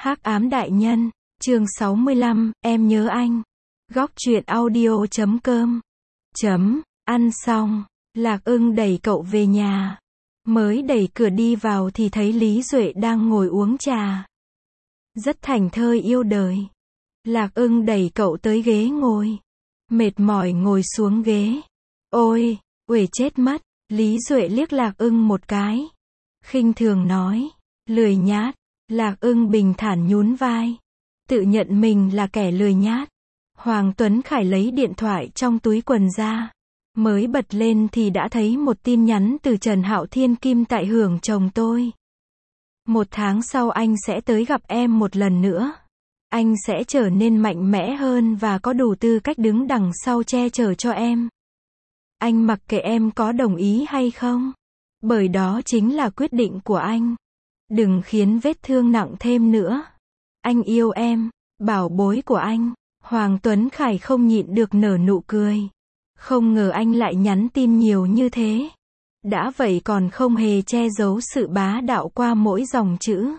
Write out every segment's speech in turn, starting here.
Hắc ám đại nhân, chương 65, em nhớ anh. Góc truyện audio.com. Ăn xong, Lạc Ưng đẩy cậu về nhà. Mới đẩy cửa đi vào thì thấy Lý Duệ đang ngồi uống trà. Rất thảnh thơi yêu đời. Lạc Ưng đẩy cậu tới ghế ngồi. Mệt mỏi ngồi xuống ghế. Ôi, uể chết mất. Lý Duệ liếc Lạc Ưng một cái. Khinh thường nói, lười nhát. Lạc Ưng bình thản nhún vai. Tự nhận mình là kẻ lười nhát. Hoàng Tuấn Khải lấy điện thoại trong túi quần ra. Mới bật lên thì đã thấy một tin nhắn từ Trần Hạo Thiên Kim tại Hưởng chồng tôi. 1 tháng sau anh sẽ tới gặp em một lần nữa. Anh sẽ trở nên mạnh mẽ hơn và có đủ tư cách đứng đằng sau che chở cho em. Anh mặc kệ em có đồng ý hay không. Bởi đó chính là quyết định của anh. Đừng khiến vết thương nặng thêm nữa. Anh yêu em, bảo bối của anh. Hoàng Tuấn Khải không nhịn được nở nụ cười. Không ngờ anh lại nhắn tin nhiều như thế. Đã vậy còn không hề che giấu sự bá đạo qua mỗi dòng chữ.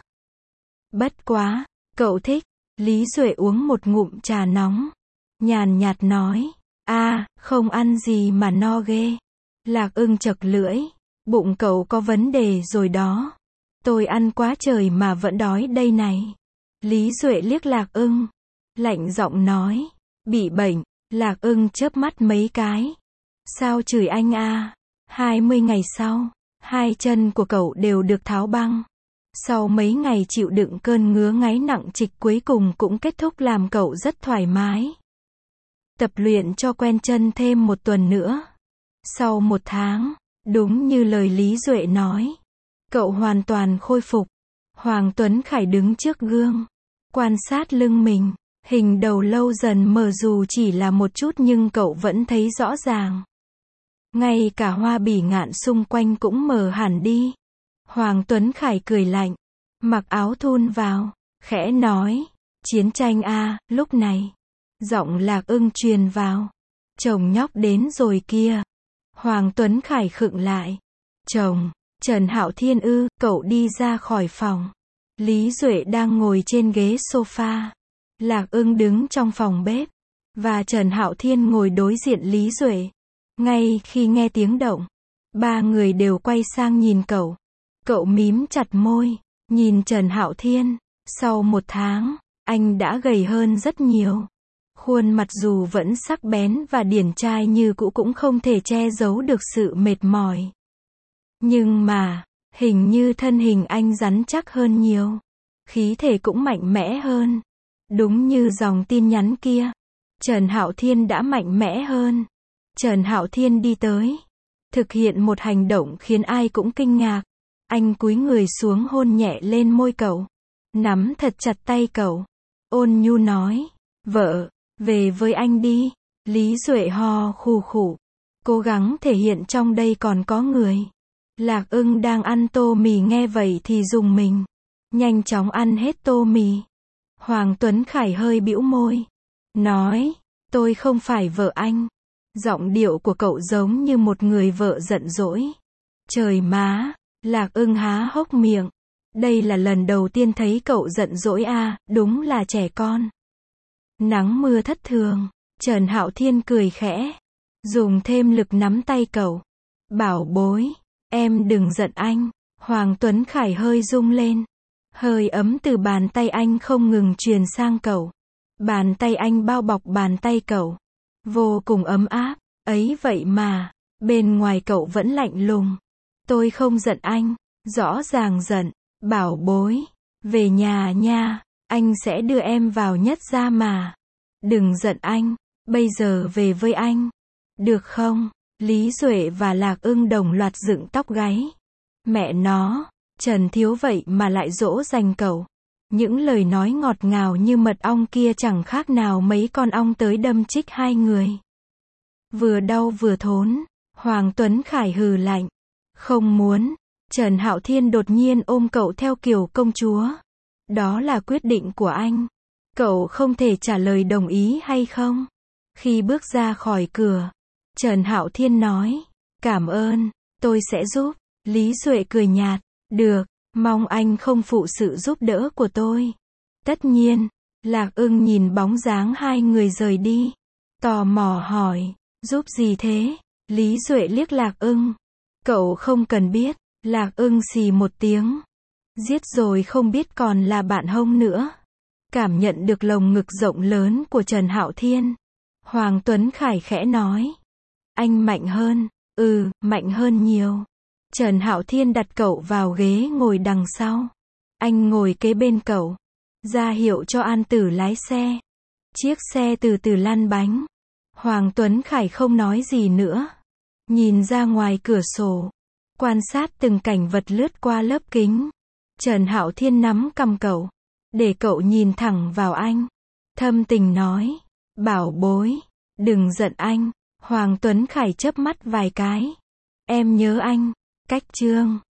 Bất quá, cậu thích. Lý Duệ uống một ngụm trà nóng. Nhàn nhạt nói, không ăn gì mà no ghê. Lạc Ưng chật lưỡi, bụng cậu có vấn đề rồi đó. Tôi ăn quá trời mà vẫn đói đây này. Lý Duệ liếc Lạc Ưng, lạnh giọng nói, bị bệnh. Lạc Ưng chớp mắt mấy cái. Sao chửi anh à? 20 ngày sau, 2 chân của cậu đều được tháo băng. Sau mấy ngày chịu đựng cơn ngứa ngáy nặng trịch cuối cùng cũng kết thúc làm cậu rất thoải mái. Tập luyện cho quen chân thêm 1 tuần nữa. Sau 1 tháng, đúng như lời Lý Duệ nói, cậu hoàn toàn khôi phục. Hoàng Tuấn Khải đứng trước gương, quan sát lưng mình. Hình đầu lâu dần mờ dù chỉ là một chút nhưng cậu vẫn thấy rõ ràng. Ngay cả hoa bỉ ngạn xung quanh cũng mờ hẳn đi. Hoàng Tuấn Khải cười lạnh, mặc áo thun vào, khẽ nói, chiến tranh à, lúc này. Giọng Lạc Ưng truyền vào. Chồng nhóc đến rồi kia. Hoàng Tuấn Khải khựng lại. Chồng, Trần Hạo Thiên ư? Cậu đi ra khỏi phòng. Lý Duệ đang ngồi trên ghế sofa. Lạc Ưng đứng trong phòng bếp. Và Trần Hạo Thiên ngồi đối diện Lý Duệ. Ngay khi nghe tiếng động, 3 người đều quay sang nhìn cậu. Cậu mím chặt môi, nhìn Trần Hạo Thiên. Sau 1 tháng, anh đã gầy hơn rất nhiều. Khuôn mặt dù vẫn sắc bén và điển trai như cũ cũng không thể che giấu được sự mệt mỏi. Nhưng mà, hình như thân hình anh rắn chắc hơn nhiều. Khí thể cũng mạnh mẽ hơn. Đúng như dòng tin nhắn kia. Trần Hạo Thiên đã mạnh mẽ hơn. Trần Hạo Thiên đi tới. Thực hiện một hành động khiến ai cũng kinh ngạc. Anh cúi người xuống hôn nhẹ lên môi cậu. Nắm thật chặt tay cậu. Ôn nhu nói. Vợ, về với anh đi. Lý Duệ ho khù khụ. Cố gắng thể hiện trong đây còn có người. Lạc Ưng đang ăn tô mì nghe vậy thì rùng mình. Nhanh chóng ăn hết tô mì. Hoàng Tuấn Khải hơi bĩu môi. Nói, tôi không phải vợ anh. Giọng điệu của cậu giống như một người vợ giận dỗi. Trời má, Lạc Ưng há hốc miệng. Đây là lần đầu tiên thấy cậu giận dỗi à, đúng là trẻ con. Nắng mưa thất thường. Trần Hạo Thiên cười khẽ. Dùng thêm lực nắm tay cậu. Bảo bối, em đừng giận anh. Hoàng Tuấn Khải hơi rung lên. Hơi ấm từ bàn tay anh không ngừng truyền sang cậu. Bàn tay anh bao bọc bàn tay cậu. Vô cùng ấm áp. Ấy vậy mà, bên ngoài cậu vẫn lạnh lùng. Tôi không giận anh. Rõ ràng giận. Bảo bối, về nhà nha. Anh sẽ đưa em vào nhất gia mà. Đừng giận anh. Bây giờ về với anh. Được không? Lý Duệ và Lạc Ưng đồng loạt dựng tóc gáy. Mẹ nó. Trần Thiếu vậy mà lại dỗ dành cậu. Những lời nói ngọt ngào như mật ong kia chẳng khác nào mấy con ong tới đâm chích 2 người. Vừa đau vừa thốn. Hoàng Tuấn Khải hừ lạnh. Không muốn. Trần Hạo Thiên đột nhiên ôm cậu theo kiểu công chúa. Đó là quyết định của anh. Cậu không thể trả lời đồng ý hay không? Khi bước ra khỏi cửa, Trần Hạo Thiên nói. Cảm ơn, tôi sẽ giúp. Lý Duệ cười nhạt. Được, mong anh không phụ sự giúp đỡ của tôi. Tất nhiên, Lạc Ưng nhìn bóng dáng hai người rời đi. Tò mò hỏi, giúp gì thế? Lý Duệ liếc Lạc Ưng. Cậu không cần biết. Lạc Ưng xì một tiếng. Giết rồi không biết còn là bạn hông nữa. Cảm nhận được lồng ngực rộng lớn của Trần Hạo Thiên. Hoàng Tuấn Khải khẽ nói. Anh mạnh hơn. Mạnh hơn nhiều. Trần Hạo Thiên đặt cậu vào ghế ngồi đằng sau. Anh ngồi kế bên cậu. Ra hiệu cho An Tử lái xe. Chiếc xe từ từ lăn bánh. Hoàng Tuấn Khải không nói gì nữa. Nhìn ra ngoài cửa sổ. Quan sát từng cảnh vật lướt qua lớp kính. Trần Hạo Thiên nắm cằm cậu. Để cậu nhìn thẳng vào anh. Thâm tình nói. Bảo bối. Đừng giận anh. Hoàng Tuấn Khải chớp mắt vài cái. Em nhớ anh. Cách chương